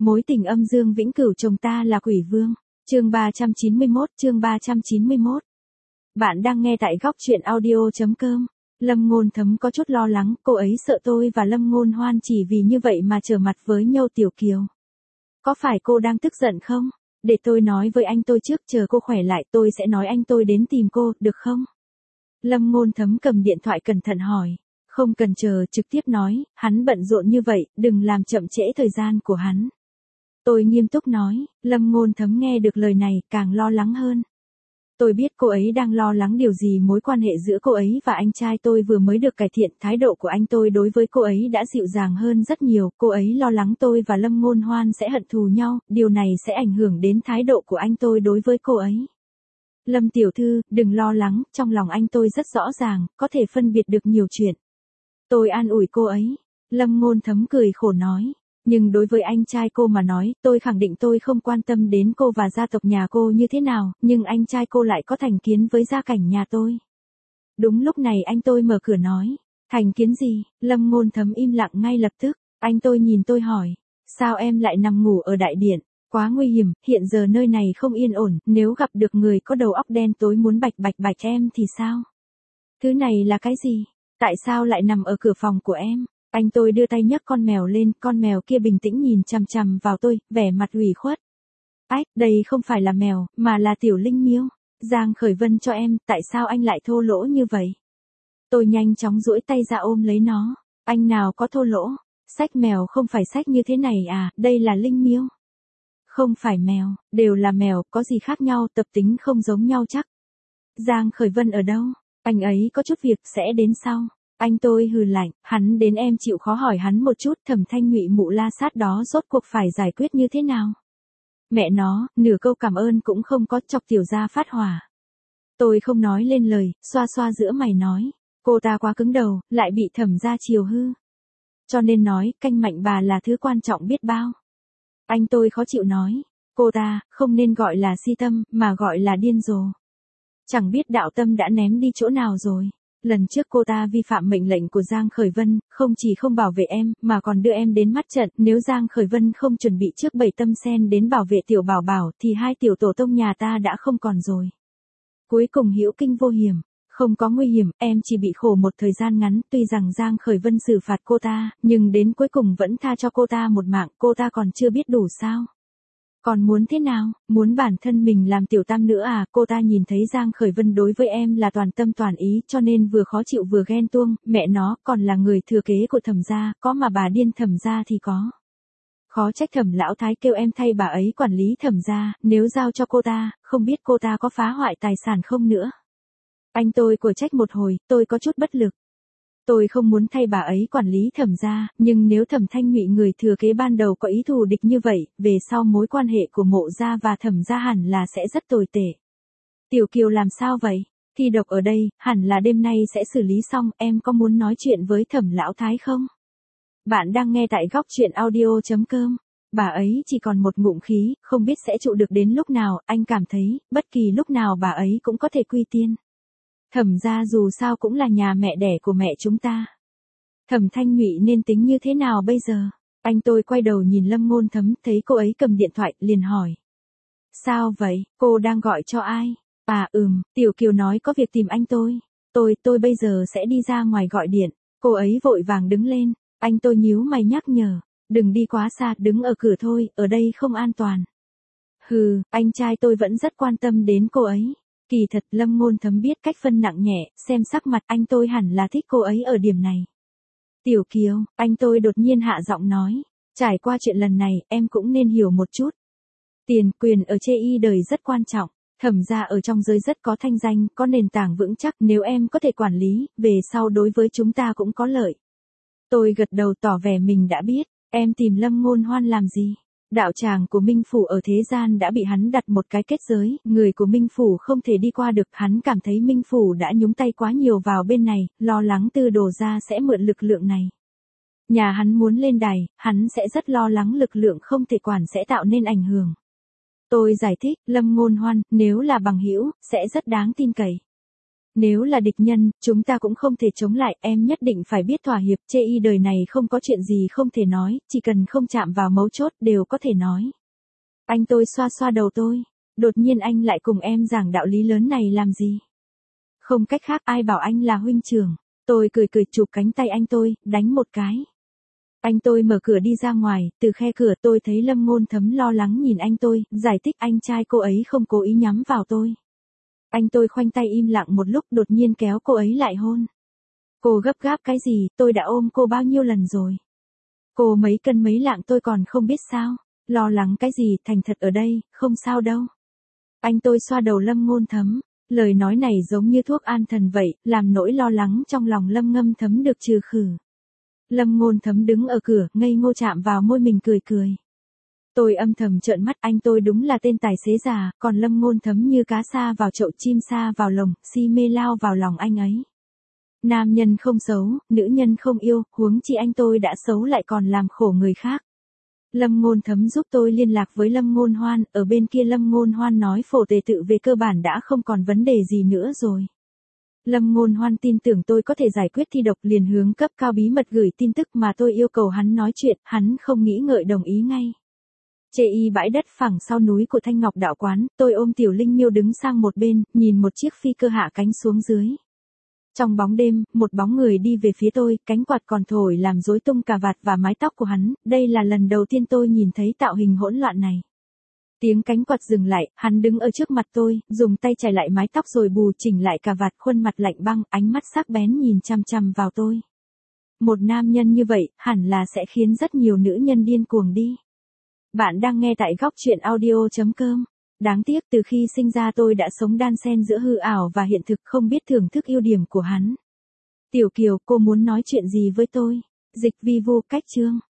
Mối tình âm dương vĩnh cửu chồng ta là quỷ vương. Chương 391. Bạn đang nghe tại góc truyện audio.com. Lâm Ngôn Thấm có chút lo lắng, cô ấy sợ tôi và Lâm Ngôn Hoan chỉ vì như vậy mà trở mặt với Nhâu Tiểu Kiều. Có phải cô đang tức giận không? Để tôi nói với anh tôi trước, chờ cô khỏe lại tôi sẽ nói anh tôi đến tìm cô, được không? Lâm Ngôn Thấm cầm điện thoại cẩn thận hỏi. Không cần chờ, trực tiếp nói, hắn bận rộn như vậy, đừng làm chậm trễ thời gian của hắn. Tôi nghiêm túc nói. Lâm Ngôn Thấm nghe được lời này càng lo lắng hơn. Tôi biết cô ấy đang lo lắng điều gì, mối quan hệ giữa cô ấy và anh trai tôi vừa mới được cải thiện, thái độ của anh tôi đối với cô ấy đã dịu dàng hơn rất nhiều, cô ấy lo lắng tôi và Lâm Ngôn Hoan sẽ hận thù nhau, điều này sẽ ảnh hưởng đến thái độ của anh tôi đối với cô ấy. Lâm tiểu thư, đừng lo lắng, trong lòng anh tôi rất rõ ràng, có thể phân biệt được nhiều chuyện. Tôi an ủi cô ấy. Lâm Ngôn Thấm cười khổ nói. Nhưng đối với anh trai cô mà nói, tôi khẳng định tôi không quan tâm đến cô và gia tộc nhà cô như thế nào, nhưng anh trai cô lại có thành kiến với gia cảnh nhà tôi. Đúng lúc này anh tôi mở cửa nói. Thành kiến gì? Lâm Ngôn Thấm im lặng ngay lập tức. Anh tôi nhìn tôi hỏi. Sao em lại nằm ngủ ở đại điện? Quá nguy hiểm, hiện giờ nơi này không yên ổn, nếu gặp được người có đầu óc đen tối muốn bạch em thì sao? Thứ này là cái gì? Tại sao lại nằm ở cửa phòng của em? Anh tôi đưa tay nhấc con mèo lên, con mèo kia bình tĩnh nhìn chằm chằm vào tôi, vẻ mặt ủy khuất. Ách, đây không phải là mèo, mà là Tiểu Linh Miêu. Giang Khởi Vân cho em, tại sao anh lại thô lỗ như vậy? Tôi nhanh chóng duỗi tay ra ôm lấy nó. Anh nào có thô lỗ? Sách mèo không phải sách như thế này à, đây là Linh Miêu. Không phải mèo, đều là mèo, có gì khác nhau, tập tính không giống nhau chắc. Giang Khởi Vân ở đâu? Anh ấy có chút việc, sẽ đến sau. Anh tôi hừ lạnh, hắn đến em chịu khó hỏi hắn một chút, Thẩm Thanh Nhụy mụ la sát đó rốt cuộc phải giải quyết như thế nào? Mẹ nó, nửa câu cảm ơn cũng không có, chọc tiểu gia phát hỏa. Tôi không nói lên lời, xoa xoa giữa mày nói, cô ta quá cứng đầu, lại bị Thẩm gia chiều hư. Cho nên nói, canh mạnh bà là thứ quan trọng biết bao. Anh tôi khó chịu nói, cô ta, không nên gọi là si tâm, mà gọi là điên rồ. Chẳng biết đạo tâm đã ném đi chỗ nào rồi. Lần trước cô ta vi phạm mệnh lệnh của Giang Khởi Vân, không chỉ không bảo vệ em, mà còn đưa em đến mắt trận, nếu Giang Khởi Vân không chuẩn bị trước 7 tâm sen đến bảo vệ tiểu bảo bảo, thì hai tiểu tổ tông nhà ta đã không còn rồi. Cuối cùng hữu kinh vô hiểm, không có nguy hiểm, em chỉ bị khổ một thời gian ngắn, tuy rằng Giang Khởi Vân xử phạt cô ta, nhưng đến cuối cùng vẫn tha cho cô ta một mạng, cô ta còn chưa biết đủ sao? Còn muốn thế nào, muốn bản thân mình làm tiểu tam nữa à? Cô ta nhìn thấy Giang Khởi Vân đối với em là toàn tâm toàn ý, cho nên vừa khó chịu vừa ghen tuông, mẹ nó còn là người thừa kế của Thẩm gia, có mà bà điên Thẩm gia thì có. Khó trách Thẩm lão thái kêu em thay bà ấy quản lý Thẩm gia, nếu giao cho cô ta, không biết cô ta có phá hoại tài sản không nữa. Anh tôi của trách một hồi, tôi có chút bất lực. Tôi không muốn thay bà ấy quản lý Thẩm gia, nhưng nếu Thẩm Thanh Nhụy người thừa kế ban đầu có ý thù địch như vậy, về sau mối quan hệ của Mộ gia và Thẩm gia hẳn là sẽ rất tồi tệ. Tiểu Kiều làm sao vậy? Thi độc ở đây, hẳn là đêm nay sẽ xử lý xong, em có muốn nói chuyện với Thẩm lão thái không? Bạn đang nghe tại góc truyện audio.com. Bà ấy chỉ còn một ngụm khí, không biết sẽ trụ được đến lúc nào, anh cảm thấy, bất kỳ lúc nào bà ấy cũng có thể quy tiên. Thẩm gia dù sao cũng là nhà mẹ đẻ của mẹ chúng ta. Thẩm Thanh Nhụy nên tính như thế nào bây giờ? Anh tôi quay đầu nhìn Lâm Ngôn Thấm, thấy cô ấy cầm điện thoại, liền hỏi. Sao vậy, cô đang gọi cho ai? À Tiểu Kiều nói có việc tìm anh tôi. Tôi bây giờ sẽ đi ra ngoài gọi điện. Cô ấy vội vàng đứng lên. Anh tôi nhíu mày nhắc nhở. Đừng đi quá xa, đứng ở cửa thôi, ở đây không an toàn. Hừ, anh trai tôi vẫn rất quan tâm đến cô ấy. Kỳ thật Lâm Ngôn Thấm biết cách phân nặng nhẹ, xem sắc mặt anh tôi hẳn là thích cô ấy ở điểm này. Tiểu Kiều, anh tôi đột nhiên hạ giọng nói, trải qua chuyện lần này, em cũng nên hiểu một chút. Tiền, quyền ở chê y đời rất quan trọng, Thẩm gia ở trong giới rất có thanh danh, có nền tảng vững chắc, nếu em có thể quản lý, về sau đối với chúng ta cũng có lợi. Tôi gật đầu tỏ vẻ mình đã biết, em tìm Lâm Ngôn Hoan làm gì? Đạo tràng của Minh Phủ ở thế gian đã bị hắn đặt một cái kết giới, người của Minh Phủ không thể đi qua được, hắn cảm thấy Minh Phủ đã nhúng tay quá nhiều vào bên này, lo lắng Tư Đồ gia sẽ mượn lực lượng này. Nhà hắn muốn lên đài, hắn sẽ rất lo lắng lực lượng không thể quản sẽ tạo nên ảnh hưởng. Tôi giải thích, Lâm Ngôn Hoan, nếu là bằng hữu, sẽ rất đáng tin cậy. Nếu là địch nhân, chúng ta cũng không thể chống lại, em nhất định phải biết thỏa hiệp, chê y đời này không có chuyện gì không thể nói, chỉ cần không chạm vào mấu chốt đều có thể nói. Anh tôi xoa xoa đầu tôi, đột nhiên anh lại cùng em giảng đạo lý lớn này làm gì? Không cách khác, ai bảo anh là huynh trưởng. Tôi cười cười chụp cánh tay anh tôi, đánh một cái. Anh tôi mở cửa đi ra ngoài, từ khe cửa tôi thấy Lâm Ngôn Thấm lo lắng nhìn anh tôi, giải thích anh trai cô ấy không cố ý nhắm vào tôi. Anh tôi khoanh tay im lặng một lúc đột nhiên kéo cô ấy lại hôn. Cô gấp gáp cái gì, tôi đã ôm cô bao nhiêu lần rồi. Cô mấy cân mấy lạng tôi còn không biết sao, lo lắng cái gì, thành thật ở đây, không sao đâu. Anh tôi xoa đầu Lâm Ngôn Thấm, lời nói này giống như thuốc an thần vậy, làm nỗi lo lắng trong lòng Lâm Ngâm Thấm được trừ khử. Lâm Ngôn Thấm đứng ở cửa, ngây ngô chạm vào môi mình cười cười. Tôi âm thầm trợn mắt, anh tôi đúng là tên tài xế già, còn Lâm Ngôn Thấm như cá sa vào chậu chim sa vào lồng, si mê lao vào lòng anh ấy. Nam nhân không xấu, nữ nhân không yêu, huống chi anh tôi đã xấu lại còn làm khổ người khác. Lâm Ngôn Thấm giúp tôi liên lạc với Lâm Ngôn Hoan, ở bên kia Lâm Ngôn Hoan nói phổ tề tự về cơ bản đã không còn vấn đề gì nữa rồi. Lâm Ngôn Hoan tin tưởng tôi có thể giải quyết thi độc liền hướng cấp cao bí mật gửi tin tức mà tôi yêu cầu hắn nói chuyện, hắn không nghĩ ngợi đồng ý ngay. Chê y bãi đất phẳng sau núi của Thanh Ngọc Đạo Quán, tôi ôm Tiểu Linh Miêu đứng sang một bên, nhìn một chiếc phi cơ hạ cánh xuống dưới. Trong bóng đêm, một bóng người đi về phía tôi, cánh quạt còn thổi làm rối tung cà vạt và mái tóc của hắn, đây là lần đầu tiên tôi nhìn thấy tạo hình hỗn loạn này. Tiếng cánh quạt dừng lại, hắn đứng ở trước mặt tôi, dùng tay chải lại mái tóc rồi bù chỉnh lại cà vạt, khuôn mặt lạnh băng, ánh mắt sắc bén nhìn chằm chằm vào tôi. Một nam nhân như vậy, hẳn là sẽ khiến rất nhiều nữ nhân điên cuồng đi. Bạn đang nghe tại góc truyện audio.com. Đáng tiếc từ khi sinh ra tôi đã sống đan xen giữa hư ảo và hiện thực, không biết thưởng thức ưu điểm của hắn. Tiểu Kiều, cô muốn nói chuyện gì với tôi? Dịch vi vu cách chương.